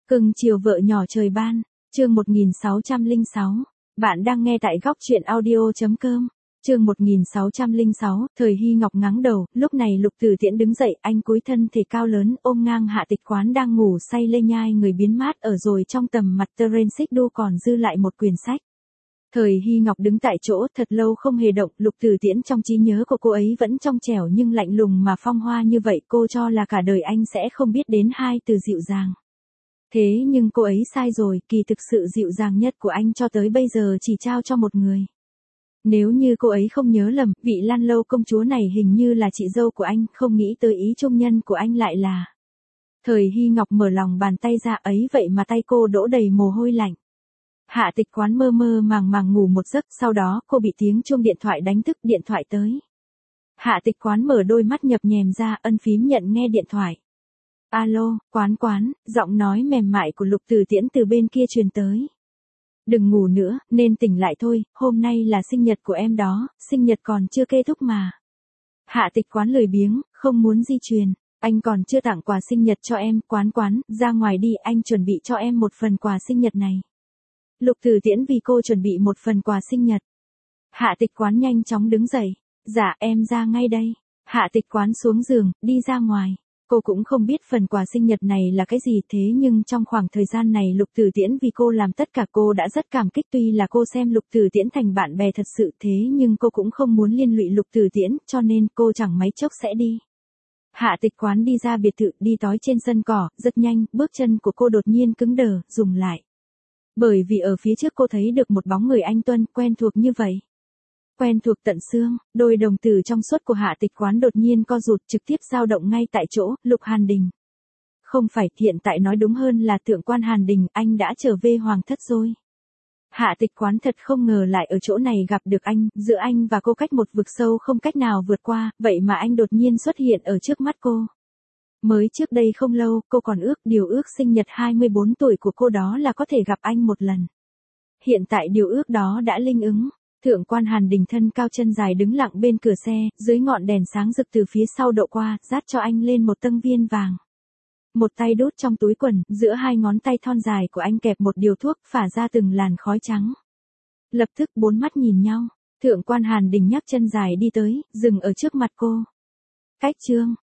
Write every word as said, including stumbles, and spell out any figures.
Cưng chiều vợ nhỏ trời ban, chương một nghìn sáu trăm lẻ sáu. Bạn đang nghe tại góc truyện audio.com. Chương một nghìn sáu trăm lẻ sáu, Thời Hy Ngọc ngáng đầu, lúc này Lục Tử Tiễn đứng dậy, anh cúi thân thể cao lớn, ôm ngang Hạ Tịch Quán đang ngủ say lê nhai người biến mát ở rồi trong tầm mặt Terence Xích Đu còn dư lại một quyển sách. Thời Hy Ngọc đứng tại chỗ thật lâu không hề động, Lục Tử Tiễn trong trí nhớ của cô ấy vẫn trong trẻo nhưng lạnh lùng mà phong hoa như vậy, cô cho là cả đời anh sẽ không biết đến hai từ dịu dàng. Thế nhưng cô ấy sai rồi, kỳ thực sự dịu dàng nhất của anh cho tới bây giờ chỉ trao cho một người. Nếu như cô ấy không nhớ lầm, vị Lan Lâu công chúa này hình như là chị dâu của anh, không nghĩ tới ý trung nhân của anh lại là. Thời Hy Ngọc mở lòng bàn tay ra ấy vậy mà tay cô đổ đầy mồ hôi lạnh. Hạ Tịch Quán mơ mơ màng màng ngủ một giấc, sau đó cô bị tiếng chuông điện thoại đánh thức, điện thoại tới. Hạ Tịch Quán mở đôi mắt nhập nhèm ra, ân phím nhận nghe điện thoại. Alo, Quán Quán, giọng nói mềm mại của Lục Tử Tiễn từ bên kia truyền tới. Đừng ngủ nữa, nên tỉnh lại thôi, hôm nay là sinh nhật của em đó, sinh nhật còn chưa kết thúc mà. Hạ Tịch Quán lười biếng, không muốn di truyền, anh còn chưa tặng quà sinh nhật cho em, Quán Quán, ra ngoài đi, anh chuẩn bị cho em một phần quà sinh nhật này. Lục Tử Tiễn vì cô chuẩn bị một phần quà sinh nhật. Hạ Tịch Quán nhanh chóng đứng dậy, dạ em ra ngay đây. Hạ Tịch Quán xuống giường, đi ra ngoài. Cô cũng không biết phần quà sinh nhật này là cái gì, thế nhưng trong khoảng thời gian này Lục Tử Tiễn vì cô làm tất cả, cô đã rất cảm kích. Tuy là cô xem Lục Tử Tiễn thành bạn bè thật sự, thế nhưng cô cũng không muốn liên lụy Lục Tử Tiễn, cho nên cô chẳng mấy chốc sẽ đi. Hạ Tịch Quán đi ra biệt thự, đi tói trên sân cỏ, rất nhanh, bước chân của cô đột nhiên cứng đờ, dừng lại. Bởi vì ở phía trước cô thấy được một bóng người anh tuấn quen thuộc như vậy. Quen thuộc tận xương, đôi đồng tử trong suốt của Hạ Tịch Quán đột nhiên co rụt, trực tiếp dao động ngay tại chỗ. Lục Hàn Đình. Không phải, hiện tại nói đúng hơn là Thượng quan Hàn Đình, anh đã trở về hoàng thất rồi. Hạ Tịch Quán thật không ngờ lại ở chỗ này gặp được anh, giữa anh và cô cách một vực sâu không cách nào vượt qua, vậy mà anh đột nhiên xuất hiện ở trước mắt cô. Mới trước đây không lâu, cô còn ước điều ước sinh nhật hai mươi bốn tuổi của cô đó là có thể gặp anh một lần. Hiện tại điều ước đó đã linh ứng. Thượng quan Hàn Đình thân cao chân dài đứng lặng bên cửa xe, dưới ngọn đèn sáng rực từ phía sau độ qua, dát cho anh lên một tâng viên vàng. Một tay đút trong túi quần, giữa hai ngón tay thon dài của anh kẹp một điều thuốc, phả ra từng làn khói trắng. Lập tức bốn mắt nhìn nhau, Thượng quan Hàn Đình nhấc chân dài đi tới, dừng ở trước mặt cô. Cách chương,